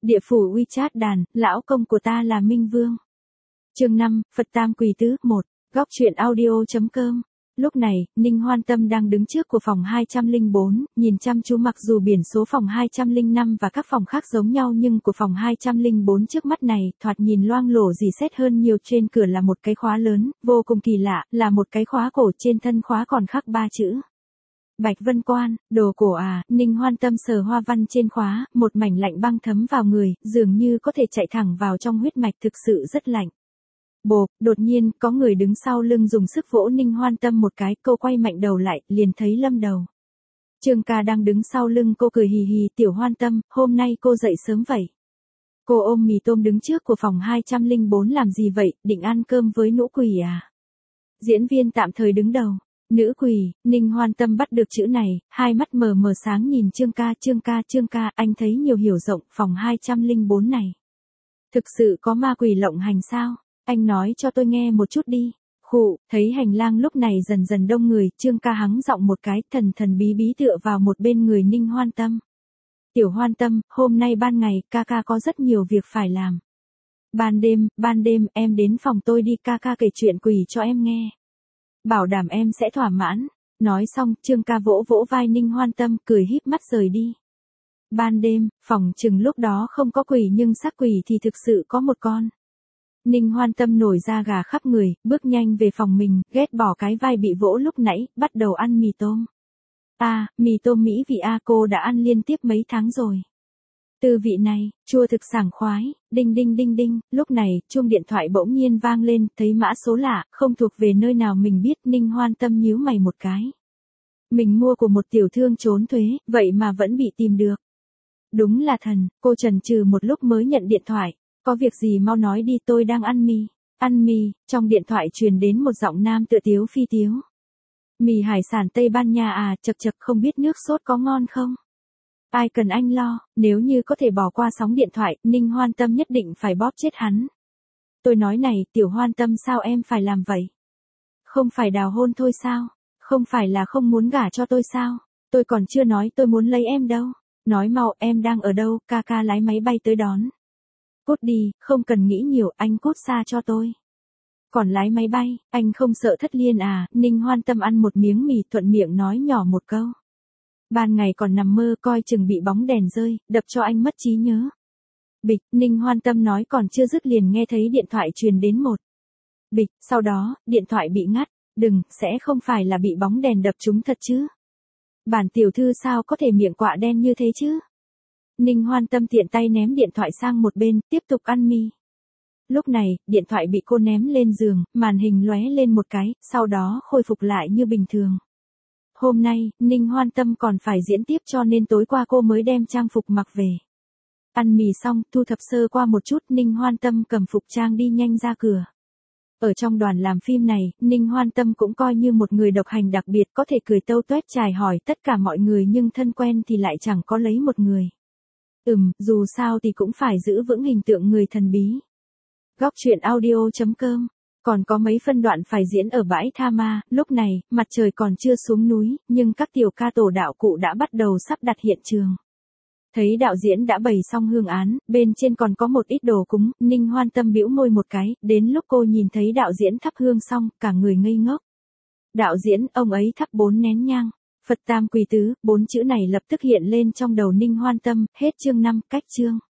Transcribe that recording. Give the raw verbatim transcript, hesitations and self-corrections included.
Địa phủ WeChat đàn, lão công của ta là Minh Vương. Chương năm, Phật Tam Quỳ Tứ, một. Góc truyện audio.com. Lúc này, Ninh Hoan Tâm đang đứng trước của phòng hai trăm lẻ bốn, nhìn chăm chú mặc dù biển số phòng hai trăm lẻ năm và các phòng khác giống nhau nhưng của phòng hai trăm lẻ bốn trước mắt này, thoạt nhìn loang lổ rỉ sét hơn nhiều. Trên cửa là một cái khóa lớn, vô cùng kỳ lạ, là một cái khóa cổ, trên thân khóa còn khắc ba chữ. Bạch Vân Quan, đồ cổ à. Ninh Hoan Tâm sờ hoa văn trên khóa, một mảnh lạnh băng thấm vào người, dường như có thể chạy thẳng vào trong huyết mạch, thực sự rất lạnh. Bộp, đột nhiên, có người đứng sau lưng dùng sức vỗ Ninh Hoan Tâm một cái, cô quay mạnh đầu lại, liền thấy Lâm Đầu. Trương ca đang đứng sau lưng cô cười hì hì, tiểu Hoan Tâm, hôm nay cô dậy sớm vậy. Cô ôm mì tôm đứng trước của phòng hai trăm lẻ bốn làm gì vậy, định ăn cơm với nữ quỷ à? Diễn viên tạm thời đứng đầu. Nữ quỷ. Ninh Hoan Tâm bắt được chữ này, hai mắt mờ mờ sáng nhìn Trương ca, Trương ca, Trương ca, anh thấy nhiều hiểu rộng, phòng hai trăm lẻ bốn này. Thực sự có ma quỷ lộng hành sao? Anh nói cho tôi nghe một chút đi. Khụ, thấy hành lang lúc này dần dần đông người, Trương ca hắng giọng một cái, thần thần bí bí tựa vào một bên người Ninh Hoan Tâm. Tiểu Hoan Tâm, hôm nay ban ngày, ca ca có rất nhiều việc phải làm. Ban đêm, ban đêm, em đến phòng tôi đi, ca ca kể chuyện quỷ cho em nghe. Bảo đảm em sẽ thỏa mãn. Nói xong, Trương ca vỗ vỗ vai Ninh Hoan Tâm, cười híp mắt rời đi. Ban đêm, phòng chừng lúc đó không có quỷ nhưng xác quỷ thì thực sự có một con. Ninh Hoan Tâm nổi da gà khắp người, bước nhanh về phòng mình, ghét bỏ cái vai bị vỗ lúc nãy, bắt đầu ăn mì tôm. À, mì tôm Mỹ vị A cô đã ăn liên tiếp mấy tháng rồi. Tư vị này, chua thực sảng khoái, đinh đinh đinh đinh, lúc này, chuông điện thoại bỗng nhiên vang lên, thấy mã số lạ, không thuộc về nơi nào mình biết, Ninh Hoan Tâm nhíu mày một cái. Mình mua của một tiểu thương trốn thuế, vậy mà vẫn bị tìm được. Đúng là thần, cô chần chừ một lúc mới nhận điện thoại, có việc gì mau nói đi, tôi đang ăn mì. Ăn mì, trong điện thoại truyền đến một giọng nam tựa tiếu phi tiếu. Mì hải sản Tây Ban Nha à, chật chật, không biết nước sốt có ngon không? Ai cần anh lo, nếu như có thể bỏ qua sóng điện thoại, Ninh Hoan Tâm nhất định phải bóp chết hắn. Tôi nói này, tiểu Hoan Tâm sao em phải làm vậy? Không phải đào hôn thôi sao? Không phải là không muốn gả cho tôi sao? Tôi còn chưa nói tôi muốn lấy em đâu. Nói mau, em đang ở đâu, ca ca lái máy bay tới đón. Cút đi, không cần nghĩ nhiều, anh cút xa cho tôi. Còn lái máy bay, anh không sợ thất liên à? Ninh Hoan Tâm ăn một miếng mì, thuận miệng nói nhỏ một câu. Ban ngày còn nằm mơ coi chừng bị bóng đèn rơi, đập cho anh mất trí nhớ. Bịch, Ninh Hoan Tâm nói còn chưa dứt liền nghe thấy điện thoại truyền đến một. Bịch, sau đó, điện thoại bị ngắt. Đừng, sẽ không phải là bị bóng đèn đập trúng thật chứ? Bản tiểu thư sao có thể miệng quạ đen như thế chứ? Ninh Hoan Tâm tiện tay ném điện thoại sang một bên, tiếp tục ăn mì. Lúc này, điện thoại bị cô ném lên giường, màn hình lóe lên một cái, sau đó khôi phục lại như bình thường. Hôm nay, Ninh Hoan Tâm còn phải diễn tiếp cho nên tối qua cô mới đem trang phục mặc về. Ăn mì xong, thu thập sơ qua một chút, Ninh Hoan Tâm cầm phục trang đi nhanh ra cửa. Ở trong đoàn làm phim này, Ninh Hoan Tâm cũng coi như một người độc hành đặc biệt, có thể cười tâu tuét chài hỏi tất cả mọi người nhưng thân quen thì lại chẳng có lấy một người. Ừm, dù sao thì cũng phải giữ vững hình tượng người thần bí. Góc truyện audio.com. Còn có mấy phân đoạn phải diễn ở bãi tha ma, lúc này, mặt trời còn chưa xuống núi, nhưng các tiểu ca tổ đạo cụ đã bắt đầu sắp đặt hiện trường. Thấy đạo diễn đã bày xong hương án, bên trên còn có một ít đồ cúng, Ninh Hoan Tâm bĩu môi một cái, đến lúc cô nhìn thấy đạo diễn thắp hương xong, cả người ngây ngốc. Đạo diễn, ông ấy thắp bốn nén nhang. Phật Tam Quỳ Tứ, bốn chữ này lập tức hiện lên trong đầu Ninh Hoan Tâm, hết chương năm, cách chương.